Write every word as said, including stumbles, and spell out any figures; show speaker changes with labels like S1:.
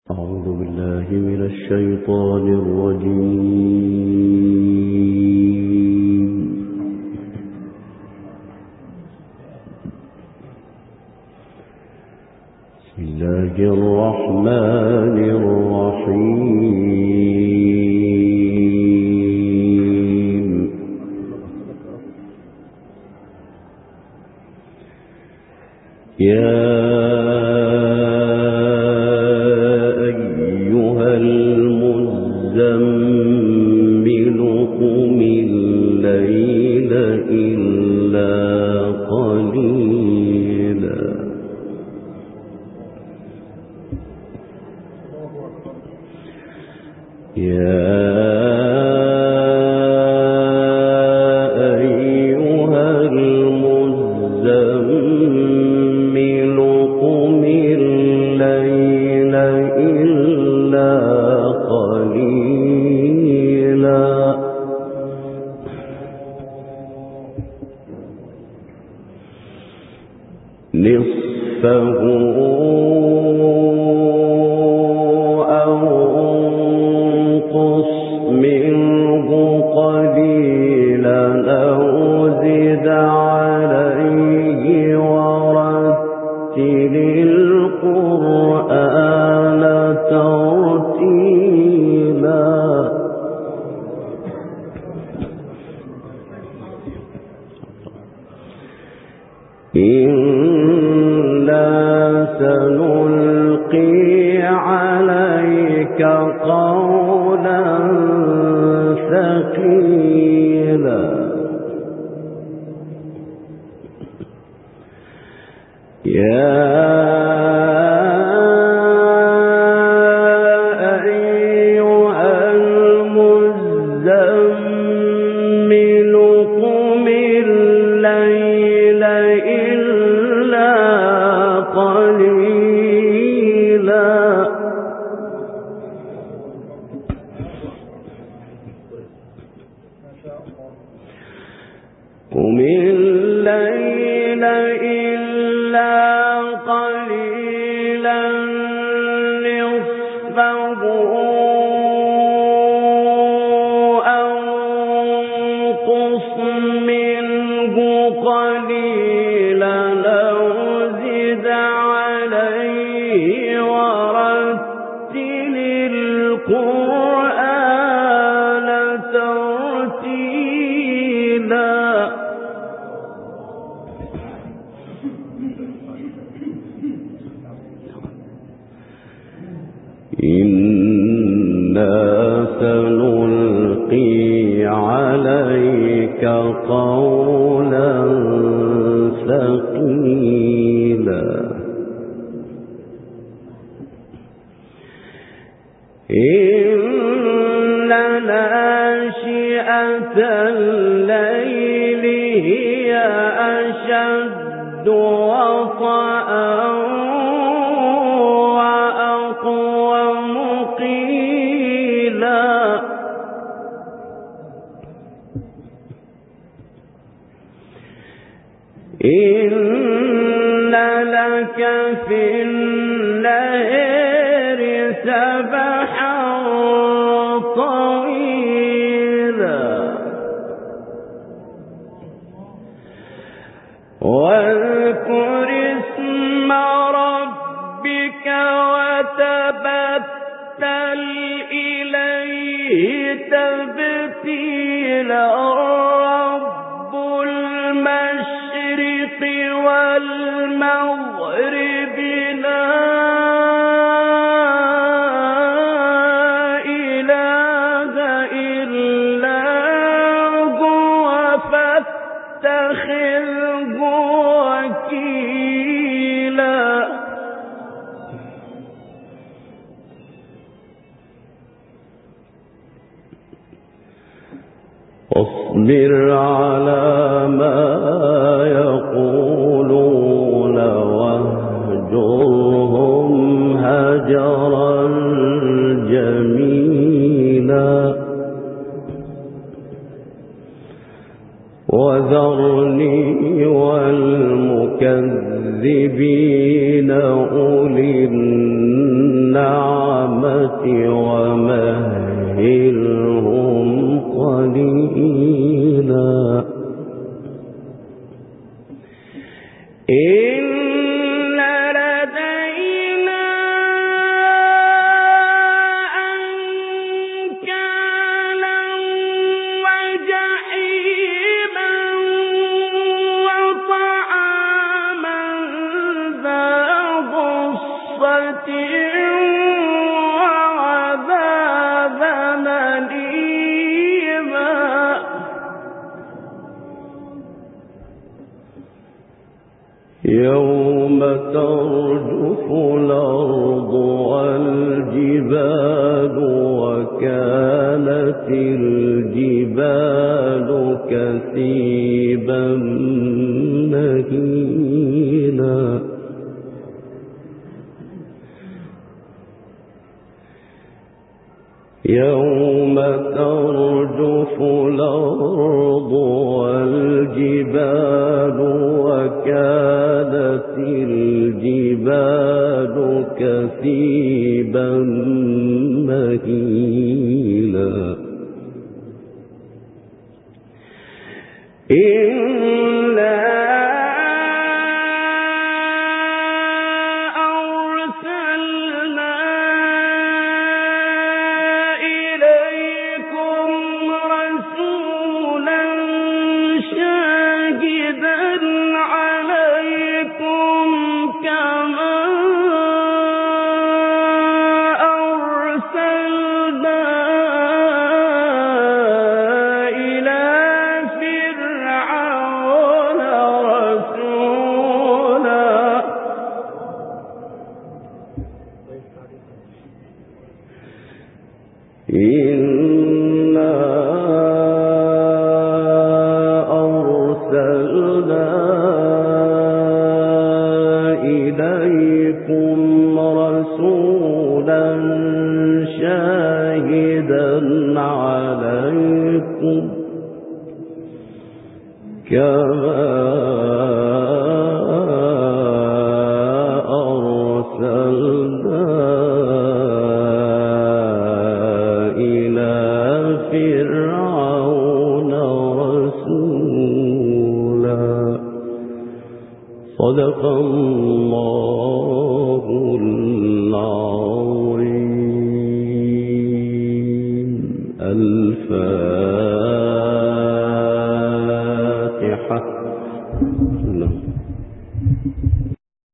S1: أعوذ بالله من الشيطان الرجيم. بسم الله الرحمن الرحيم. يا نصفه أو انقص منه قليلا أو زد عليه ورتل القرآن ترتيلا. سنلقي عليك قولا ثقيلا. يا قم الليل إلا قليلا نصفه أو انقص منه قليلا أو زد عليه ورتل القرآن ترتيلا. إنا سنلقي عليك قولا ثقيلا. إن ناشئة الليل هي أشد وطئا إن لك في النهار سبحا طويلا واذكر اسم ربك وتبتل إليه تبتيلا. والمغرب لا إله إلا هو فاتخذه وكيلا. واصبر على ما يقولون واهجرهم هجرا جميلا. وذرني والمكذبين أولي النعم ومهلهم قليلا إن لدينا أنكالا وجحيما وطعاما ذا غصة وعذابا أليما يوم ترجف الأرض والجبال وكانت الجبال كثيبا مهيلا يوم ترجف الأرض والجبال وكانت الجبال كثيبا مهيلا إنا أرسلنا إليكم رسولا شاهدا عليكم كما أرسلنا إلى فرعون رسولا إنا أرسلنا إليكم رسولا شاهدا عليكم كما